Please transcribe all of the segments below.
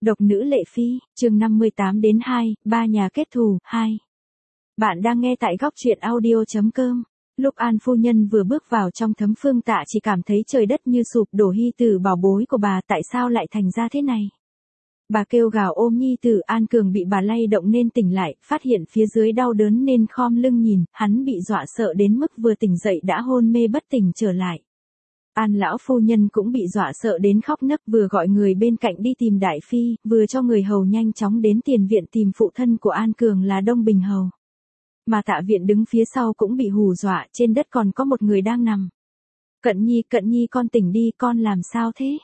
Độc nữ Lệ Phi, chương 58 đến 2, ba nhà kết thù, 2. Bạn đang nghe tại góc truyện audio.com. Lúc An phu nhân vừa bước vào trong Thấm Phương Tạ chỉ cảm thấy trời đất như sụp đổ, Hy Tử bảo bối của bà tại sao lại thành ra thế này. Bà kêu gào ôm Nhi Tử, An Cường bị bà lay động nên tỉnh lại, phát hiện phía dưới đau đớn nên khom lưng nhìn, hắn bị dọa sợ đến mức vừa tỉnh dậy đã hôn mê bất tỉnh trở lại. An lão phu nhân cũng bị dọa sợ đến khóc nấc, vừa gọi người bên cạnh đi tìm Đại Phi, vừa cho người hầu nhanh chóng đến tiền viện tìm phụ thân của An Cường là Đông Bình Hầu. Mà Tạ Viện đứng phía sau cũng bị hù dọa, trên đất còn có một người đang nằm. Cận Nhi con tỉnh đi, con làm sao thế?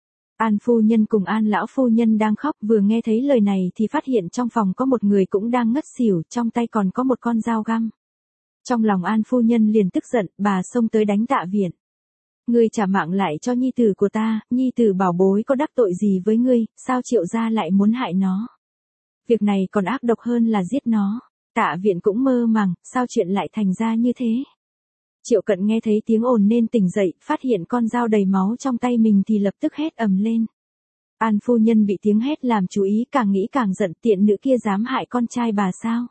An phu nhân cùng An lão phu nhân đang khóc, vừa nghe thấy lời này thì phát hiện trong phòng có một người cũng đang ngất xỉu, trong tay còn có một con dao găm. Trong lòng An phu nhân liền tức giận, bà xông tới đánh Tạ Viện. Ngươi trả mạng lại cho Nhi Tử của ta, Nhi Tử bảo bối có đắc tội gì với ngươi, sao Triệu gia lại muốn hại nó? Việc này còn ác độc hơn là giết nó. Tạ Viện cũng mơ màng, sao chuyện lại thành ra như thế? Triệu Cận nghe thấy tiếng ồn nên tỉnh dậy, phát hiện con dao đầy máu trong tay mình thì lập tức hét ầm lên. An phu nhân bị tiếng hét làm chú ý, càng nghĩ càng giận, tiện nữ kia dám hại con trai bà sao?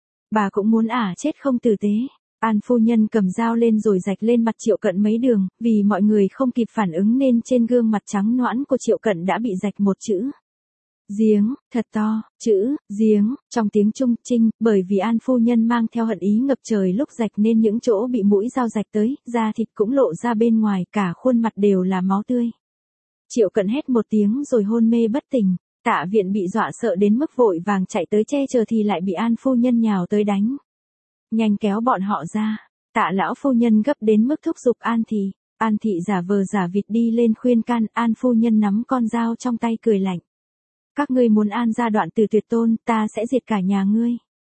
Bà cũng muốn chết không tử tế. An phu nhân cầm dao lên rồi rạch lên mặt Triệu Cận mấy đường, vì mọi người không kịp phản ứng nên trên gương mặt trắng nõn của Triệu Cận đã bị rạch một chữ giếng, thật to, chữ giếng, trong tiếng Trung Trinh, bởi vì An phu nhân mang theo hận ý ngập trời lúc rạch nên những chỗ bị mũi dao rạch tới, da thịt cũng lộ ra bên ngoài, cả khuôn mặt đều là máu tươi. Triệu Cận hét một tiếng rồi hôn mê bất tỉnh. Tạ Viện bị dọa sợ đến mức vội vàng chạy tới che chở thì lại bị An phu nhân nhào tới đánh. Nhanh kéo bọn họ ra. Tạ lão phu nhân gấp đến mức thúc giục An thị giả vờ giả vịt đi lên khuyên can. An phu nhân nắm con dao trong tay cười lạnh. Các ngươi muốn An gia đoạn tử tuyệt tôn, ta sẽ diệt cả nhà ngươi.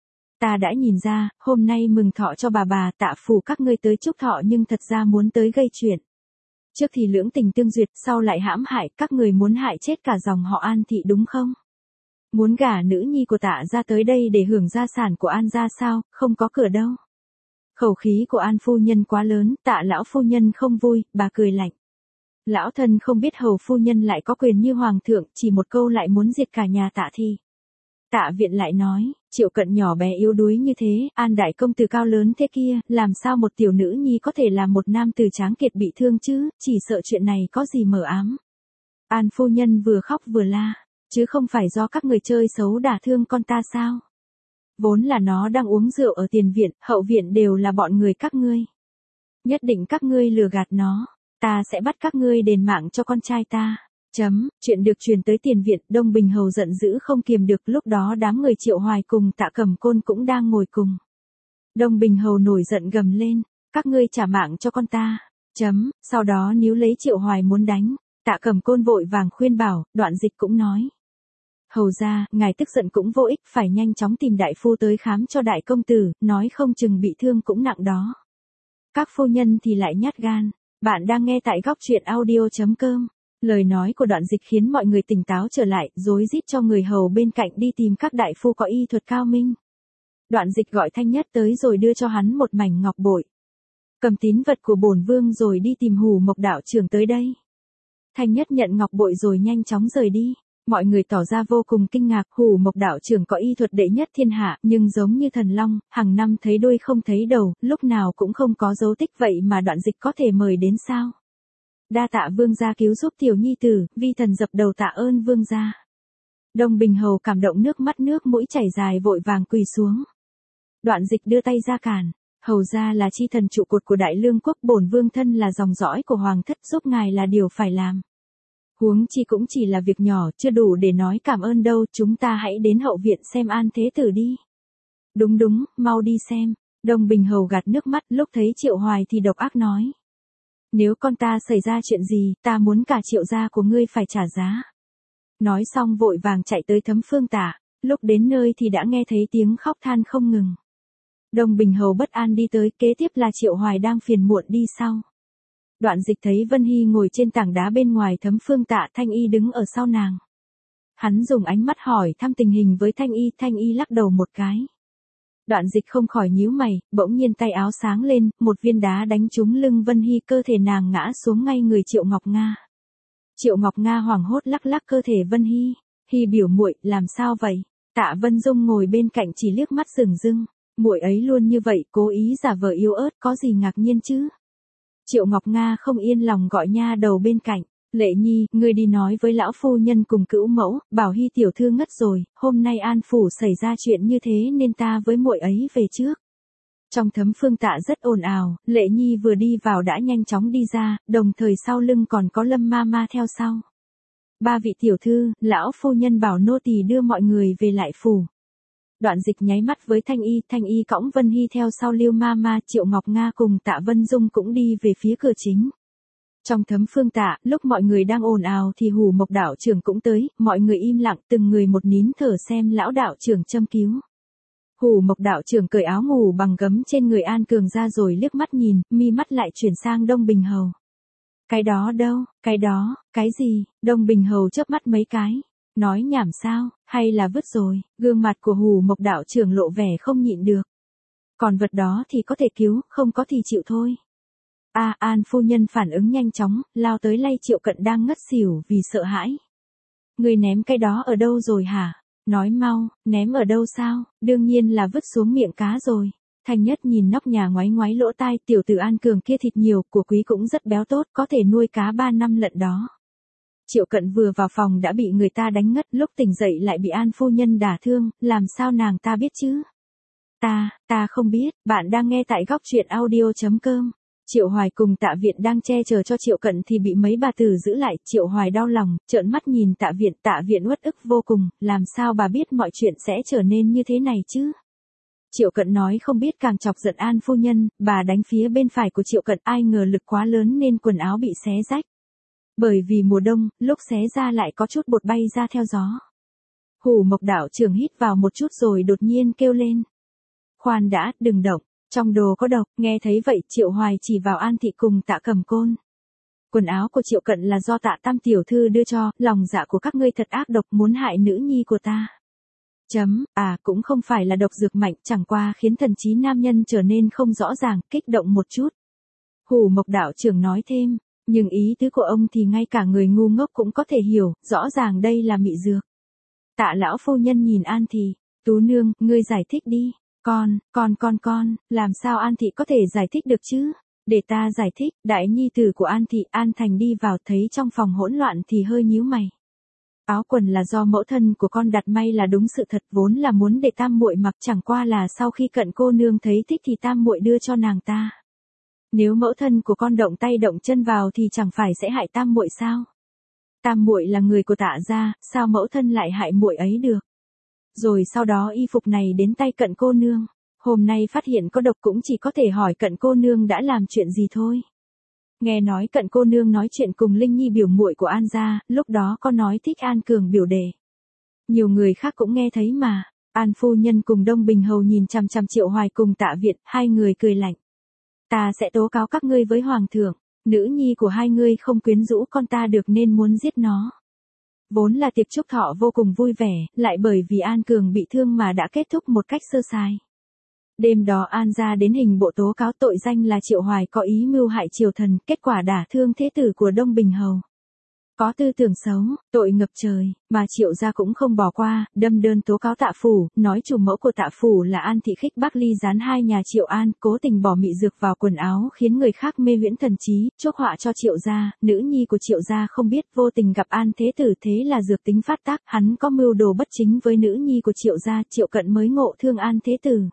Ta đã nhìn ra, hôm nay mừng thọ cho bà Tạ phủ các ngươi tới chúc thọ nhưng thật ra muốn tới gây chuyện. Trước thì lưỡng tình tương duyệt, sau lại hãm hại, các người muốn hại chết cả dòng họ An thị đúng không? Muốn gả nữ nhi của Tạ gia tới đây để hưởng gia sản của An gia sao, không có cửa đâu. Khẩu khí của An phu nhân quá lớn, Tạ lão phu nhân không vui, bà cười lạnh. Lão thân không biết hầu phu nhân lại có quyền như hoàng thượng, chỉ một câu lại muốn diệt cả nhà Tạ thì. Tạ Viện lại nói, Triệu Cận nhỏ bé yếu đuối như thế, An đại công tử cao lớn thế kia, làm sao một tiểu nữ nhi có thể làm một nam tử tráng kiệt bị thương chứ, chỉ sợ chuyện này có gì mờ ám. An phu nhân vừa khóc vừa la, chứ không phải do các người chơi xấu đả thương con ta sao? Vốn là nó đang uống rượu ở tiền viện, hậu viện đều là bọn người các ngươi. Nhất định các ngươi lừa gạt nó, ta sẽ bắt các ngươi đền mạng cho con trai ta. Chuyện được truyền tới tiền viện, Đông Bình Hầu giận dữ không kiềm được, lúc đó đám người Triệu Hoài cùng Tạ Cẩm Côn cũng đang ngồi cùng. Đông Bình Hầu nổi giận gầm lên, các ngươi trả mạng cho con ta. Sau đó níu lấy Triệu Hoài muốn đánh, Tạ Cẩm Côn vội vàng khuyên bảo, Đoạn Dịch cũng nói. Hầu ra, ngài tức giận cũng vô ích, phải nhanh chóng tìm đại phu tới khám cho đại công tử, nói không chừng bị thương cũng nặng đó. Các phu nhân thì lại nhát gan. Bạn đang nghe tại góc truyện audio.com. Lời nói của Đoạn Dịch khiến mọi người tỉnh táo trở lại, rối rít cho người hầu bên cạnh đi tìm các đại phu có y thuật cao minh. Đoạn Dịch gọi Thanh Nhất tới rồi đưa cho hắn một mảnh ngọc bội. Cầm tín vật của bổn vương rồi đi tìm Hủ Mộc đạo trưởng tới đây. Thanh Nhất nhận ngọc bội rồi nhanh chóng rời đi. Mọi người tỏ ra vô cùng kinh ngạc, Hủ Mộc đạo trưởng có y thuật đệ nhất thiên hạ, nhưng giống như thần long, hàng năm thấy đuôi không thấy đầu, lúc nào cũng không có dấu tích, vậy mà Đoạn Dịch có thể mời đến sao? Đa tạ vương gia cứu giúp tiểu nhi tử, vi thần dập đầu tạ ơn vương gia. Đông Bình Hầu cảm động nước mắt nước mũi chảy dài vội vàng quỳ xuống. Đoạn Dịch đưa tay ra cản, hầu gia là chi thần trụ cột của Đại Lương quốc, bổn vương thân là dòng dõi của hoàng thất, giúp ngài là điều phải làm. Huống chi cũng chỉ là việc nhỏ, chưa đủ để nói cảm ơn đâu, chúng ta hãy đến hậu viện xem An thế tử đi. Đúng, mau đi xem. Đông Bình Hầu gạt nước mắt, lúc thấy Triệu Hoài thì độc ác nói. Nếu con ta xảy ra chuyện gì, ta muốn cả Triệu gia của ngươi phải trả giá. Nói xong vội vàng chạy tới Thấm Phương Tạ, lúc đến nơi thì đã nghe thấy tiếng khóc than không ngừng. Đông Bình Hầu bất an đi tới, kế tiếp là Triệu Hoài đang phiền muộn đi sau. Đoạn Dịch thấy Vân Hy ngồi trên tảng đá bên ngoài Thấm Phương Tạ, Thanh Y đứng ở sau nàng. Hắn dùng ánh mắt hỏi thăm tình hình với Thanh Y lắc đầu một cái. Đoạn Dịch không khỏi nhíu mày, bỗng nhiên tay áo sáng lên, một viên đá đánh trúng lưng Vân Hy, cơ thể nàng ngã xuống ngay người Triệu Ngọc Nga. Triệu Ngọc Nga hoảng hốt lắc lắc cơ thể Vân Hy, Hi biểu muội, làm sao vậy? Tạ Vân Dung ngồi bên cạnh chỉ liếc mắt rừng rưng, muội ấy luôn như vậy, cố ý giả vờ yếu ớt, có gì ngạc nhiên chứ? Triệu Ngọc Nga không yên lòng gọi nha đầu bên cạnh, Lệ Nhi, ngươi đi nói với lão phu nhân cùng cữu mẫu, bảo Hi tiểu thư ngất rồi, hôm nay An phủ xảy ra chuyện như thế nên ta với muội ấy về trước. Trong thấm phương Tạ rất ồn ào, Lệ Nhi vừa đi vào đã nhanh chóng đi ra, đồng thời sau lưng còn có Lâm ma ma theo sau. Ba vị tiểu thư, lão phu nhân bảo nô tỳ đưa mọi người về lại phủ. Đoạn Dịch nháy mắt với Thanh Y cõng Vân Hy theo sau Lưu ma ma, Triệu Ngọc Nga cùng Tạ Vân Dung cũng đi về phía cửa chính. Trong thấm phương Tạ, lúc mọi người đang ồn ào thì Hủ Mộc đạo trưởng cũng tới, mọi người im lặng từng người một nín thở xem lão đạo trưởng châm cứu. Hủ Mộc đạo trưởng cởi áo ngủ bằng gấm trên người An Cường ra rồi liếc mắt nhìn, mi mắt lại chuyển sang Đông Bình Hầu. Cái đó đâu, cái đó, cái gì? Đông Bình Hầu chớp mắt mấy cái. Nói nhảm sao, hay là vứt rồi? Gương mặt của Hủ Mộc đạo trưởng lộ vẻ không nhịn được. Còn vật đó thì có thể cứu, không có thì chịu thôi. An phu nhân phản ứng nhanh chóng, lao tới lay Triệu Cận đang ngất xỉu vì sợ hãi. Người ném cái đó ở đâu rồi hả? Nói mau, ném ở đâu sao? Đương nhiên là vứt xuống miệng cá rồi. Thanh Nhất nhìn nóc nhà ngoáy ngoáy lỗ tai, tiểu tử An Cường kia thịt nhiều, của quý cũng rất béo tốt, có thể nuôi cá 3 năm lận đó. Triệu Cận vừa vào phòng đã bị người ta đánh ngất, lúc tỉnh dậy lại bị An phu nhân đả thương, làm sao nàng ta biết chứ? Ta không biết, bạn đang nghe tại góc truyện audio.com. Triệu Hoài cùng Tạ Viện đang che chở cho Triệu Cận thì bị mấy bà tử giữ lại, Triệu Hoài đau lòng, trợn mắt nhìn Tạ Viện uất ức vô cùng, làm sao bà biết mọi chuyện sẽ trở nên như thế này chứ? Triệu Cận nói không biết càng chọc giận An phu nhân, bà đánh phía bên phải của Triệu Cận, ai ngờ lực quá lớn nên quần áo bị xé rách. Bởi vì mùa đông, lúc xé ra lại có chút bột bay ra theo gió. Hủ Mộc đạo trưởng hít vào một chút rồi đột nhiên kêu lên. Khoan đã, đừng động, trong đồ có độc. Nghe thấy vậy Triệu Hoài chỉ vào An thị cùng Tạ Cầm Côn. Quần áo của Triệu Cận là do Tạ Tam tiểu thư đưa cho, lòng dạ của các ngươi thật ác độc, muốn hại nữ nhi của ta. Cũng không phải là độc dược mạnh, chẳng qua khiến thần trí nam nhân trở nên không rõ ràng, kích động một chút. Hủ Mộc đạo trưởng nói thêm, nhưng ý tứ của ông thì ngay cả người ngu ngốc cũng có thể hiểu, rõ ràng đây là mị dược. Tạ lão phu nhân nhìn An thị, Tú nương, ngươi giải thích đi. Con, làm sao An thị có thể giải thích được chứ? Để ta giải thích. Đại nhi tử của An thị, An Thành đi vào thấy trong phòng hỗn loạn thì hơi nhíu mày. Áo quần là do mẫu thân của con đặt may là đúng sự thật, vốn là muốn để tam muội mặc, chẳng qua là sau khi Cận cô nương thấy thích thì tam muội đưa cho nàng ta. Nếu mẫu thân của con động tay động chân vào thì chẳng phải sẽ hại tam muội sao? Tam muội là người của Tạ gia, sao mẫu thân lại hại muội ấy được? Rồi sau đó y phục này đến tay Cận cô nương. Hôm nay phát hiện có độc cũng chỉ có thể hỏi Cận cô nương đã làm chuyện gì thôi. Nghe nói Cận cô nương nói chuyện cùng Linh Nhi biểu muội của An gia, lúc đó có nói thích An Cường biểu đệ. Nhiều người khác cũng nghe thấy mà. An phu nhân cùng Đông Bình Hầu nhìn chằm chằm Triệu Hoài cùng Tạ Viện, hai người cười lạnh. Ta sẽ tố cáo các ngươi với hoàng thượng, nữ nhi của hai ngươi không quyến rũ con ta được nên muốn giết nó. Vốn là tiệc chúc thọ vô cùng vui vẻ, lại bởi vì An Cường bị thương mà đã kết thúc một cách sơ sài. Đêm đó An gia đến hình bộ tố cáo tội danh là Triệu Hoài có ý mưu hại triều thần, kết quả đả thương thế tử của Đông Bình Hầu. Có tư tưởng xấu, tội ngập trời, mà Triệu gia cũng không bỏ qua, đâm đơn tố cáo Tạ phủ, nói chủ mẫu của Tạ phủ là An thị khích bác ly gián hai nhà Triệu An, cố tình bỏ mị dược vào quần áo khiến người khác mê huyễn thần trí, chuốc họa cho Triệu gia. Nữ nhi của Triệu gia không biết, vô tình gặp An thế tử, thế là dược tính phát tác, hắn có mưu đồ bất chính với nữ nhi của Triệu gia, Triệu Cận mới ngộ thương An thế tử.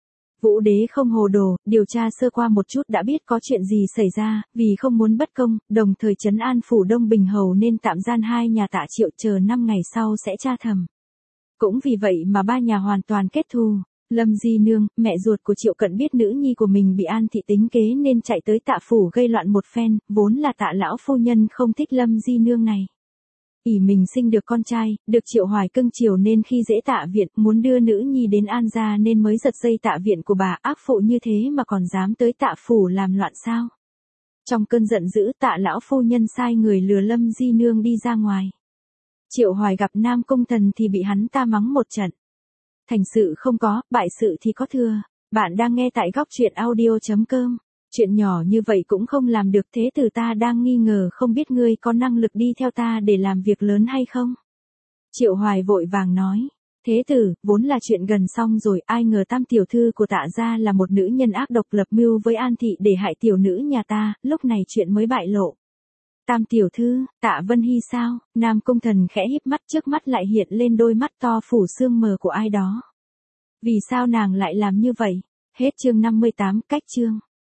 Vũ đế không hồ đồ, điều tra sơ qua một chút đã biết có chuyện gì xảy ra, vì không muốn bất công, đồng thời trấn an phủ Đông Bình Hầu nên tạm gian hai nhà Tạ Triệu, chờ 5 ngày sau sẽ tra thẩm. Cũng vì vậy mà ba nhà hoàn toàn kết thù. Lâm Di Nương, mẹ ruột của Triệu Cận biết nữ nhi của mình bị An thị tính kế nên chạy tới Tạ phủ gây loạn một phen, vốn là Tạ lão phu nhân không thích Lâm Di Nương này. Ỷ mình sinh được con trai, được Triệu Hoài cưng chiều nên khi dễ Tạ Viện, muốn đưa nữ nhi đến An gia nên mới giật dây Tạ Viện của bà, ác phụ như thế mà còn dám tới Tạ phủ làm loạn sao? Trong cơn giận dữ, Tạ lão phu nhân sai người lừa Lâm Di Nương đi ra ngoài. Triệu Hoài gặp Nam Cung Thần thì bị hắn ta mắng một trận. Thành sự không có, bại sự thì có thừa. Bạn đang nghe tại góc truyện audio.com. Chuyện nhỏ như vậy cũng không làm được, thế tử ta đang nghi ngờ không biết ngươi có năng lực đi theo ta để làm việc lớn hay không? Triệu Hoài vội vàng nói. Thế tử, vốn là chuyện gần xong rồi, ai ngờ Tam tiểu thư của Tạ gia là một nữ nhân ác độc lập mưu với An thị để hại tiểu nữ nhà ta, lúc này chuyện mới bại lộ. Tam tiểu thư, Tạ Vân Hy sao? Nam Cung Thần khẽ híp mắt, trước mắt lại hiện lên đôi mắt to phủ sương mờ của ai đó. Vì sao nàng lại làm như vậy? Hết chương 58, cách chương.